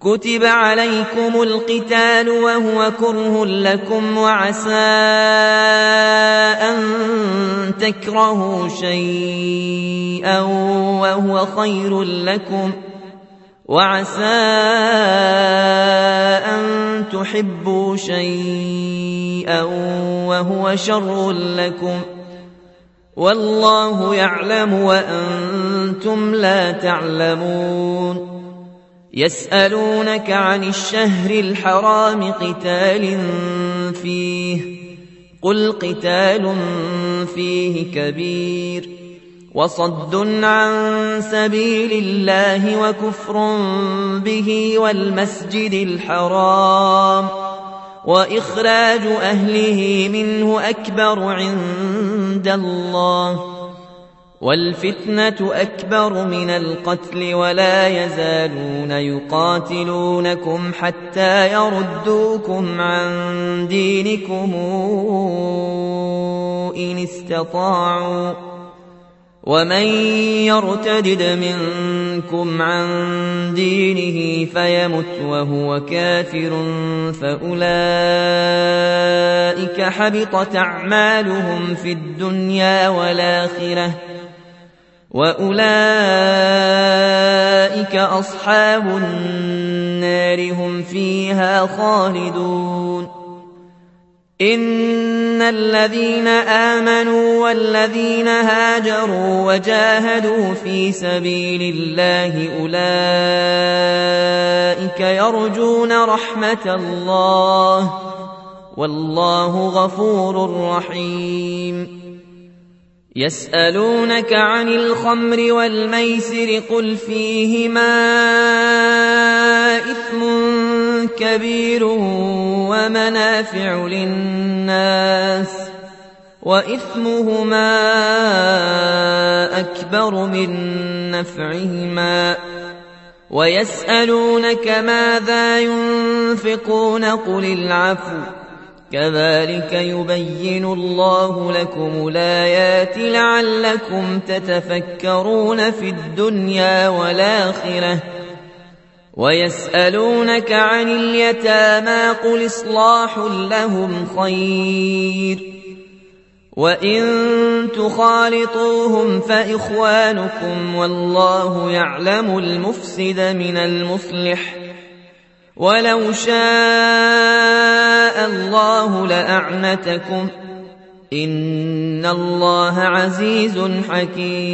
كتب عليكم القتال وهو كره لكم وعسى أن تكرهوا شيئا وهو خير لكم وعسى أن تحبوا شيئا وهو شر لكم والله يعلم وأنتم لا تعلمون يسألونك عن الشهر الحرام قتال فيه قل قتال فيه كبير وصد عن سبيل الله وكفر به والمسجد الحرام وإخراج أهله منه أكبر عند الله والفتنة أكبر من القتل ولا يزالون يقاتلونكم حتى يردوكم عن دينكم إن استطاعوا ومن يرتدد منكم عن دينه فيمت وهو كافر فأولئك حبطت أعمالهم في الدنيا والآخرة وأولئك أصحاب النار هم فيها خالدون إن الذين آمنوا والذين هاجروا وجاهدوا في سبيل الله أولئك يرجون رحمة الله والله غفور رحيم يسألونك عن الخمر والميسر قل فيهما إثم كبير ومنافع للناس وإثمهما أكبر من نفعهما ويسألونك ماذا ينفقون قل العفو كذلك يبين الله لكم الآيات لعلكم تتفكرون في الدنيا والآخرة ويسألونك عن اليتامى قل إصلاح لهم خير وإن تخالطوهم فإخوانكم والله يعلم المفسد من المصلح ولو شاء الله لأعنتكم إن الله عزيز حكيم